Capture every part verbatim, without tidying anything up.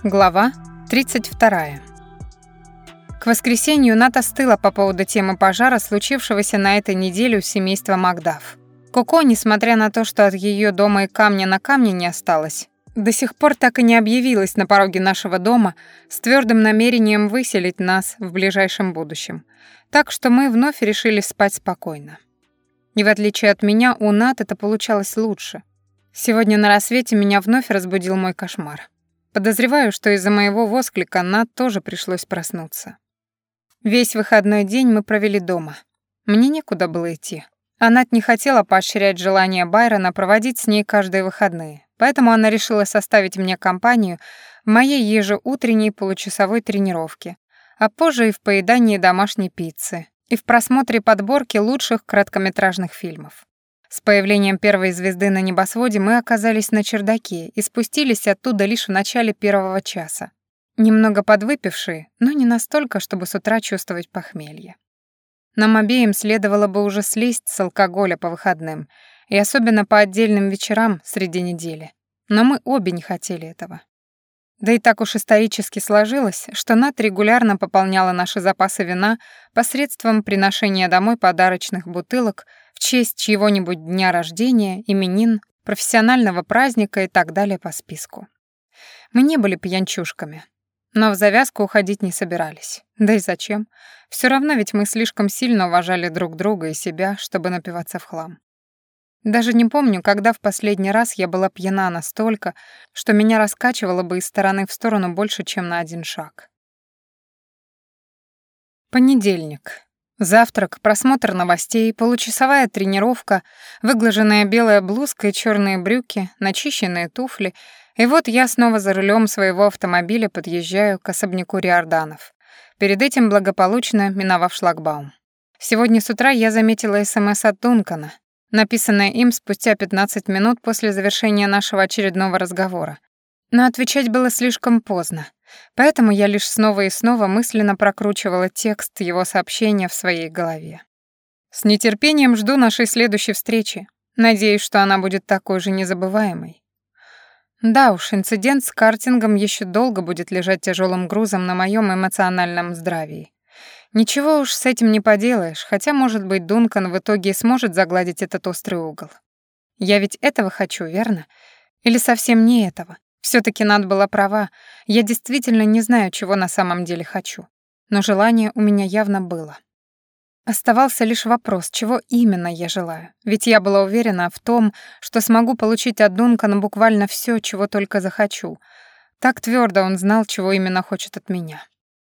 Глава тридцать вторая. К воскресенью Ната остыла по поводу темы пожара, случившегося на этой неделе у семейства Макдаф. Коко, несмотря на то, что от ее дома и камня на камне не осталось, до сих пор так и не объявилась на пороге нашего дома с твердым намерением выселить нас в ближайшем будущем. Так что мы вновь решили спать спокойно. И в отличие от меня, у Нат это получалось лучше. Сегодня на рассвете меня вновь разбудил мой кошмар. Подозреваю, что из-за моего восклика Нат тоже пришлось проснуться. Весь выходной день мы провели дома. Мне некуда было идти. А Нат не хотела поощрять желание Байрона проводить с ней каждые выходные, поэтому она решила составить мне компанию в моей ежеутренней получасовой тренировке, а позже и в поедании домашней пиццы, и в просмотре подборки лучших короткометражных фильмов. С появлением первой звезды на небосводе мы оказались на чердаке и спустились оттуда лишь в начале первого часа. Немного подвыпившие, но не настолько, чтобы с утра чувствовать похмелье. Нам обеим следовало бы уже слезть с алкоголя по выходным, и особенно по отдельным вечерам среди недели. Но мы обе не хотели этого. Да и так уж исторически сложилось, что Нат регулярно пополняла наши запасы вина посредством приношения домой подарочных бутылок в честь чьего-нибудь дня рождения, именин, профессионального праздника и так далее по списку. Мы не были пьянчушками, но в завязку уходить не собирались. Да и зачем? Все равно ведь мы слишком сильно уважали друг друга и себя, чтобы напиваться в хлам. Даже не помню, когда в последний раз я была пьяна настолько, что меня раскачивало бы из стороны в сторону больше, чем на один шаг. Понедельник. Завтрак, просмотр новостей, получасовая тренировка, выглаженная белая блузка и черные брюки, начищенные туфли, и вот я снова за рулем своего автомобиля подъезжаю к особняку Риорданов, перед этим благополучно миновав шлагбаум. Сегодня с утра я заметила СМС от Дункана, написанное им спустя пятнадцать минут после завершения нашего очередного разговора. Но отвечать было слишком поздно, поэтому я лишь снова и снова мысленно прокручивала текст его сообщения в своей голове. «С нетерпением жду нашей следующей встречи. Надеюсь, что она будет такой же незабываемой». Да уж, инцидент с картингом еще долго будет лежать тяжелым грузом на моем эмоциональном здравии. Ничего уж с этим не поделаешь, хотя, может быть, Дункан в итоге сможет загладить этот острый угол. Я ведь этого хочу, верно? Или совсем не этого? Все-таки Нат была права, я действительно не знаю, чего на самом деле хочу. Но желание у меня явно было. Оставался лишь вопрос, чего именно я желаю. Ведь я была уверена в том, что смогу получить от Дункана буквально все, чего только захочу. Так твердо он знал, чего именно хочет от меня.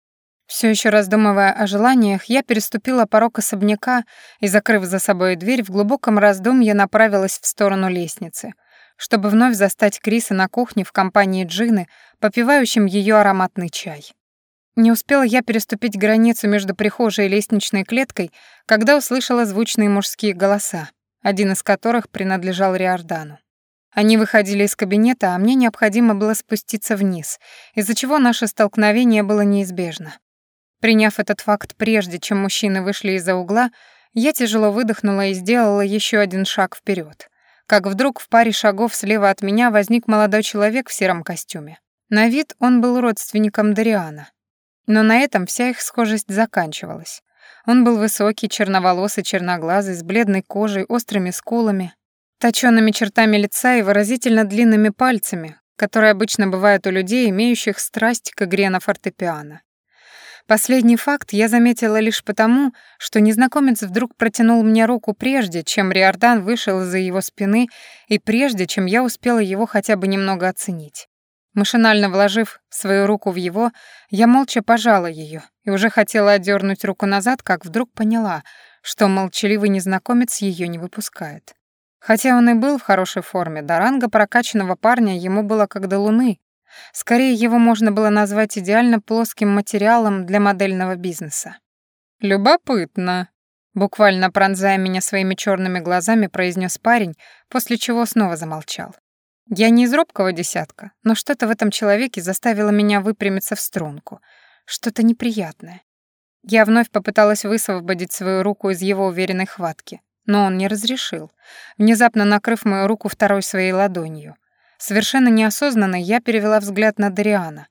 Все еще раздумывая о желаниях, я переступила порог особняка и, закрыв за собой дверь, в глубоком раздумье направилась в сторону лестницы, чтобы вновь застать Криса на кухне в компании Джины, попивающим ее ароматный чай. Не успела я переступить границу между прихожей и лестничной клеткой, когда услышала звучные мужские голоса, один из которых принадлежал Риордану. Они выходили из кабинета, а мне необходимо было спуститься вниз, из-за чего наше столкновение было неизбежно. Приняв этот факт прежде, чем мужчины вышли из-за угла, я тяжело выдохнула и сделала еще один шаг вперед. Как вдруг в паре шагов слева от меня возник молодой человек в сером костюме. На вид он был родственником Дариана. Но на этом вся их схожесть заканчивалась. Он был высокий, черноволосый, черноглазый, с бледной кожей, острыми скулами, точёными чертами лица и выразительно длинными пальцами, которые обычно бывают у людей, имеющих страсть к игре на фортепиано. Последний факт я заметила лишь потому, что незнакомец вдруг протянул мне руку прежде, чем Риордан вышел из-за его спины, и прежде, чем я успела его хотя бы немного оценить. Машинально вложив свою руку в его, я молча пожала ее и уже хотела отдернуть руку назад, как вдруг поняла, что молчаливый незнакомец ее не выпускает. Хотя он и был в хорошей форме, до ранга прокачанного парня ему было как до луны. Скорее, его можно было назвать идеально плоским материалом для модельного бизнеса. «Любопытно», — буквально пронзая меня своими черными глазами, произнес парень, после чего снова замолчал. Я не из робкого десятка, но что-то в этом человеке заставило меня выпрямиться в струнку. Что-то неприятное. Я вновь попыталась высвободить свою руку из его уверенной хватки, но он не разрешил, внезапно накрыв мою руку второй своей ладонью. Совершенно неосознанно я перевела взгляд на Дариана.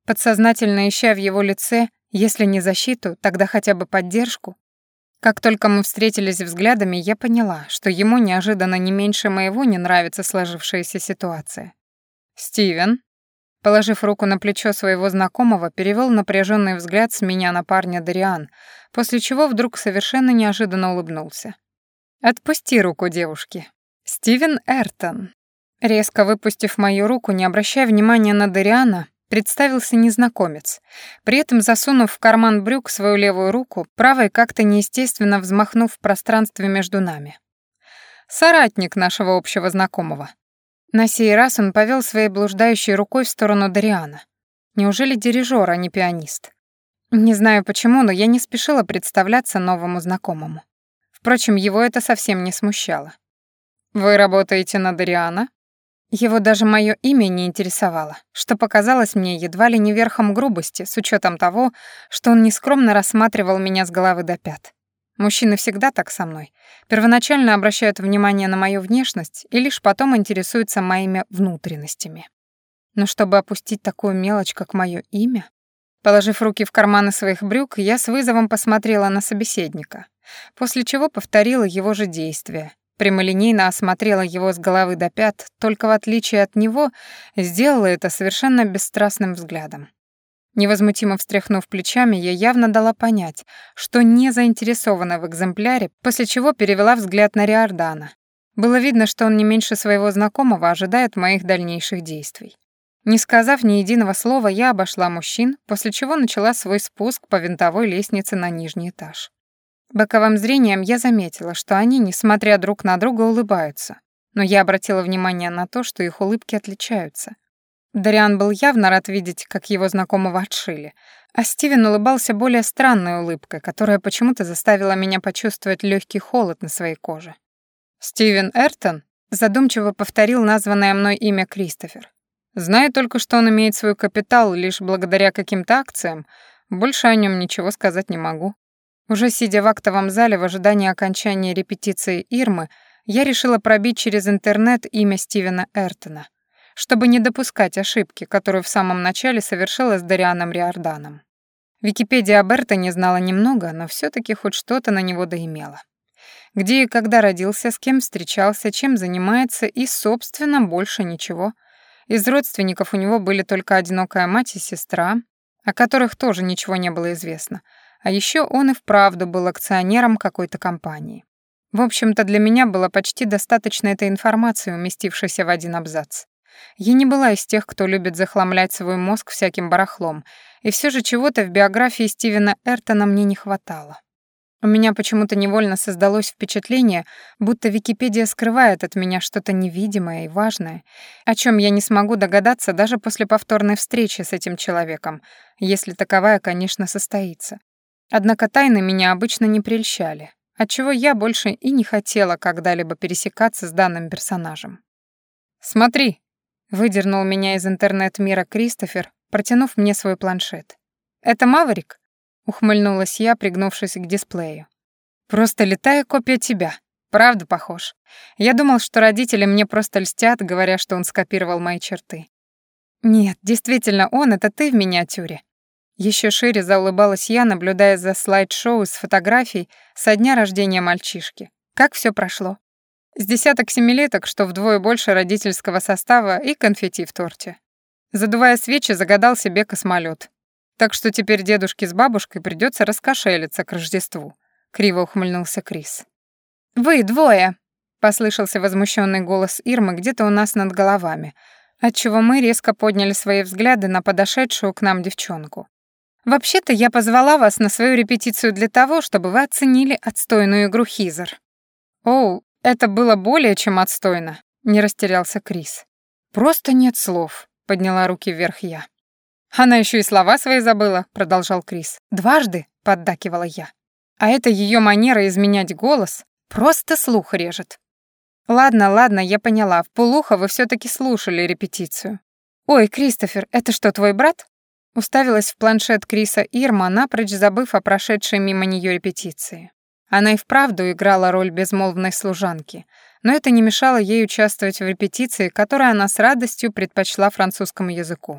подсознательно ища в его лице, если не защиту, тогда хотя бы поддержку. Как только мы встретились взглядами, я поняла, что ему неожиданно не меньше моего не нравится сложившаяся ситуация. «Стивен», положив руку на плечо своего знакомого, перевел напряженный взгляд с меня на парня Дариан, после чего вдруг совершенно неожиданно улыбнулся. «Отпусти руку девушки. Стивен Эртон». Резко выпустив мою руку, не обращая внимания на Дариана, представился незнакомец, при этом засунув в карман брюк свою левую руку, правой как-то неестественно взмахнув в пространстве между нами. «Соратник нашего общего знакомого». На сей раз он повел своей блуждающей рукой в сторону Дариана. Неужели дирижер, а не пианист? Не знаю почему, но я не спешила представляться новому знакомому. Впрочем, его это совсем не смущало. «Вы работаете на Дариана?» Его даже мое имя не интересовало, что показалось мне едва ли не верхом грубости, с учетом того, что он нескромно рассматривал меня с головы до пят. Мужчины всегда так со мной. Первоначально обращают внимание на мою внешность и лишь потом интересуются моими внутренностями. Но чтобы опустить такую мелочь, как мое имя... Положив руки в карманы своих брюк, я с вызовом посмотрела на собеседника, после чего повторила его же действия. Прямолинейно осмотрела его с головы до пят, только в отличие от него сделала это совершенно бесстрастным взглядом. Невозмутимо встряхнув плечами, я явно дала понять, что не заинтересована в экземпляре, после чего перевела взгляд на Риордана. Было видно, что он не меньше своего знакомого ожидает моих дальнейших действий. Не сказав ни единого слова, я обошла мужчин, после чего начала свой спуск по винтовой лестнице на нижний этаж. Боковым зрением я заметила, что они, несмотря друг на друга, улыбаются, но я обратила внимание на то, что их улыбки отличаются. Дариан был явно рад видеть, как его знакомого отшили, а Стивен улыбался более странной улыбкой, которая почему-то заставила меня почувствовать легкий холод на своей коже. «Стивен Эртон?» — задумчиво повторил названное мной имя Кристофер. «Знаю только, что он имеет свой капитал лишь благодаря каким-то акциям, больше о нем ничего сказать не могу». Уже сидя в актовом зале в ожидании окончания репетиции Ирмы, я решила пробить через интернет имя Стивена Эртона, чтобы не допускать ошибки, которую в самом начале совершила с Дарианом Риорданом. Википедия об Эртоне знала немного, но все-таки хоть что-то на него доимела. Где и когда родился, с кем встречался, чем занимается и, собственно, больше ничего. Из родственников у него были только одинокая мать и сестра, о которых тоже ничего не было известно. А еще он и вправду был акционером какой-то компании. В общем-то, для меня было почти достаточно этой информации, уместившейся в один абзац. Я не была из тех, кто любит захламлять свой мозг всяким барахлом, и все же чего-то в биографии Стивена Эртона мне не хватало. У меня почему-то невольно создалось впечатление, будто Википедия скрывает от меня что-то невидимое и важное, о чем я не смогу догадаться даже после повторной встречи с этим человеком, если таковая, конечно, состоится. Однако тайны меня обычно не прельщали, отчего я больше и не хотела когда-либо пересекаться с данным персонажем. «Смотри», — выдернул меня из интернет-мира Кристофер, протянув мне свой планшет. «Это Маврик?» — ухмыльнулась я, пригнувшись к дисплею. «Просто летая копия тебя. Правда похож. Я думал, что родители мне просто льстят, говоря, что он скопировал мои черты». «Нет, действительно, он — это ты в миниатюре». Еще шире заулыбалась я, наблюдая за слайд-шоу с фотографий со дня рождения мальчишки. Как все прошло? С десяток семилеток, что вдвое больше родительского состава, и конфетти в торте. Задувая свечи, загадал себе космолет. Так что теперь дедушке с бабушкой придется раскошелиться к Рождеству. Криво ухмыльнулся Крис. «Вы двое!» — послышался возмущенный голос Ирмы где-то у нас над головами, отчего мы резко подняли свои взгляды на подошедшую к нам девчонку. «Вообще-то я позвала вас на свою репетицию для того, чтобы вы оценили отстойную игру Хизер». «Оу, это было более чем отстойно», — не растерялся Крис. «Просто нет слов», — подняла руки вверх я. «Она еще и слова свои забыла», — продолжал Крис. «Дважды», — поддакивала я. «А это ее манера изменять голос просто слух режет». «Ладно, ладно, я поняла. Вполуха вы все-таки слушали репетицию». «Ой, Кристофер, это что, твой брат?» Уставилась в планшет Криса Ирма, напрочь забыв о прошедшей мимо нее репетиции. Она и вправду играла роль безмолвной служанки, но это не мешало ей участвовать в репетиции, которую она с радостью предпочла французскому языку.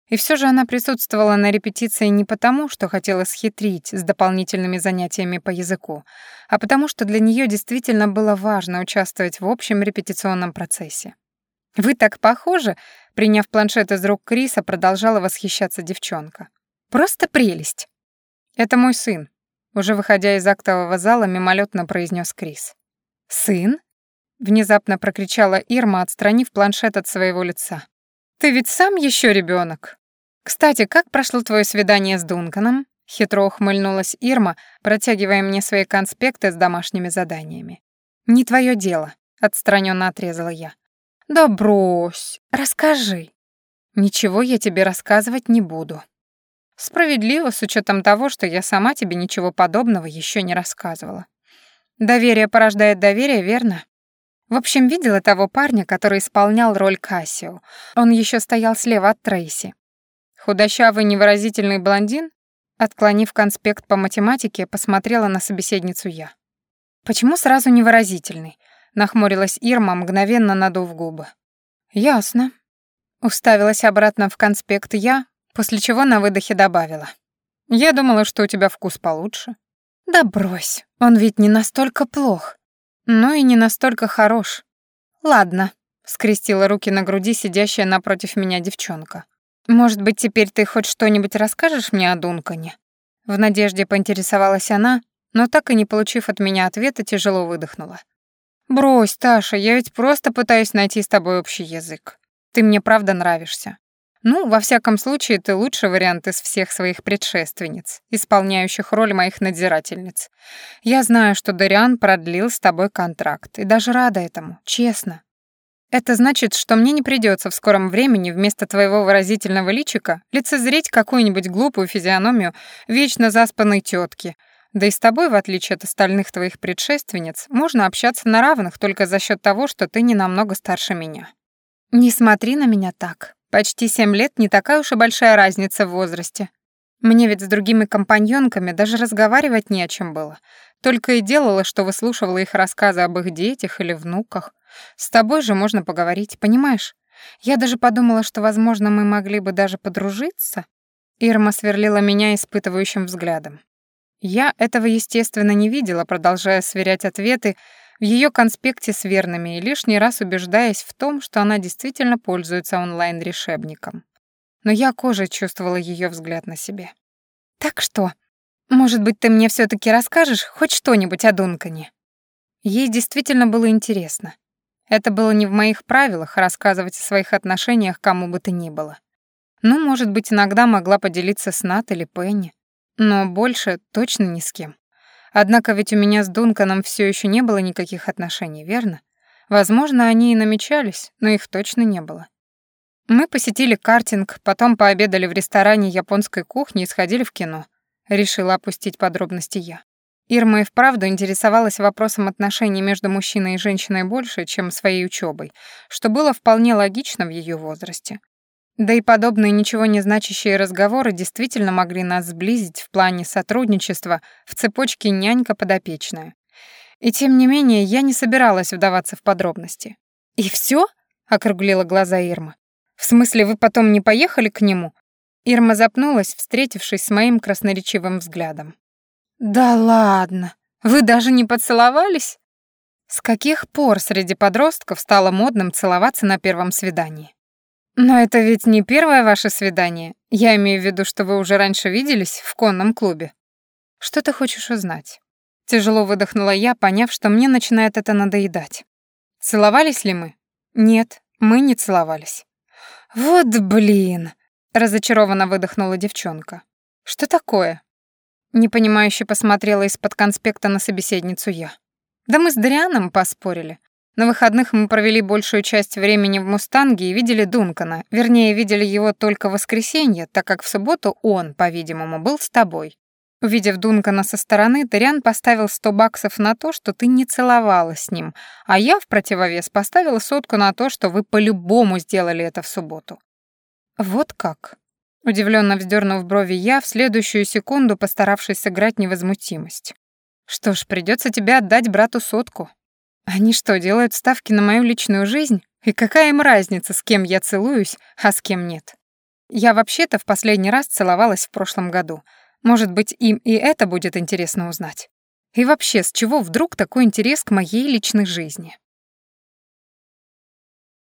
И все же она присутствовала на репетиции не потому, что хотела схитрить с дополнительными занятиями по языку, а потому что для нее действительно было важно участвовать в общем репетиционном процессе. «Вы так похожи», — приняв планшет из рук Криса, продолжала восхищаться девчонка. «Просто прелесть». «Это мой сын», — уже выходя из актового зала, мимолетно произнес Крис. «Сын?» — внезапно прокричала Ирма, отстранив планшет от своего лица. «Ты ведь сам еще ребенок. Кстати, как прошло твое свидание с Дунканом?» Хитро ухмыльнулась Ирма, протягивая мне свои конспекты с домашними заданиями. «Не твое дело», — отстраненно отрезала я. «Да брось, расскажи». «Ничего я тебе рассказывать не буду». «Справедливо, с учетом того, что я сама тебе ничего подобного еще не рассказывала. Доверие порождает доверие, верно? В общем, видела того парня, который исполнял роль Кассио. Он еще стоял слева от Трейси. Худощавый невыразительный блондин, отклонив конспект по математике, посмотрела на собеседницу я. «Почему сразу невыразительный?» — нахмурилась Ирма, мгновенно надув губы. «Ясно». Уставилась обратно в конспект я, после чего на выдохе добавила. «Я думала, что у тебя вкус получше». «Да брось, он ведь не настолько плох». «Ну и не настолько хорош». «Ладно», — скрестила руки на груди сидящая напротив меня девчонка. «Может быть, теперь ты хоть что-нибудь расскажешь мне о Дункане?» В надежде поинтересовалась она, но так и не получив от меня ответа, тяжело выдохнула. «Брось, Таша, я ведь просто пытаюсь найти с тобой общий язык. Ты мне правда нравишься. Ну, во всяком случае, ты лучший вариант из всех своих предшественниц, исполняющих роль моих надзирательниц. Я знаю, что Дариан продлил с тобой контракт, и даже рада этому, честно. Это значит, что мне не придется в скором времени вместо твоего выразительного личика лицезреть какую-нибудь глупую физиономию вечно заспанной тетки. Да и с тобой, в отличие от остальных твоих предшественниц, можно общаться на равных только за счет того, что ты не намного старше меня. Не смотри на меня так. Почти семь лет не такая уж и большая разница в возрасте. Мне ведь с другими компаньонками даже разговаривать не о чем было. Только и делала, что выслушивала их рассказы об их детях или внуках. С тобой же можно поговорить, понимаешь? Я даже подумала, что, возможно, мы могли бы даже подружиться. Ирма сверлила меня испытывающим взглядом. Я этого, естественно, не видела, продолжая сверять ответы в ее конспекте с верными и лишний раз убеждаясь в том, что она действительно пользуется онлайн-решебником. Но я кожей чувствовала ее взгляд на себе. «Так что, может быть, ты мне все таки расскажешь хоть что-нибудь о Дункане?» Ей действительно было интересно. Это было не в моих правилах рассказывать о своих отношениях кому бы то ни было. Ну, может быть, иногда могла поделиться с Нат или Пенни, но больше точно ни с кем. Однако ведь у меня с Дунканом все еще не было никаких отношений, верно? Возможно, они и намечались, но их точно не было. Мы посетили картинг, потом пообедали в ресторане японской кухни и сходили в кино. Решила опустить подробности я. Ирма и вправду интересовалась вопросом отношений между мужчиной и женщиной больше, чем своей учебой, что было вполне логично в ее возрасте. Да и подобные ничего не значащие разговоры действительно могли нас сблизить в плане сотрудничества в цепочке нянька-подопечная. И тем не менее я не собиралась вдаваться в подробности. «И все? округлила глаза Ирма. «В смысле, вы потом не поехали к нему?» Ирма запнулась, встретившись с моим красноречивым взглядом. «Да ладно, вы даже не поцеловались?» С каких пор среди подростков стало модным целоваться на первом свидании? «Но это ведь не первое ваше свидание. Я имею в виду, что вы уже раньше виделись в конном клубе». «Что ты хочешь узнать?» Тяжело выдохнула я, поняв, что мне начинает это надоедать. «Целовались ли мы?» «Нет, мы не целовались». «Вот блин!» — разочарованно выдохнула девчонка. «Что такое?» Непонимающе посмотрела из-под конспекта на собеседницу я. «Да мы с Дарианом поспорили. На выходных мы провели большую часть времени в «Мустанге» и видели Дункана. Вернее, видели его только в воскресенье, так как в субботу он, по-видимому, был с тобой. Увидев Дункана со стороны, Дариан поставил сто баксов на то, что ты не целовалась с ним, а я, в противовес, поставила сотку на то, что вы по-любому сделали это в субботу». «Вот как?» Удивленно вздернув брови я, в следующую секунду постаравшись сыграть невозмутимость. «Что ж, придется тебе отдать брату сотку. Они что, делают ставки на мою личную жизнь? И какая им разница, с кем я целуюсь, а с кем нет?» Я вообще-то в последний раз целовалась в прошлом году. Может быть, им и это будет интересно узнать. И вообще, с чего вдруг такой интерес к моей личной жизни?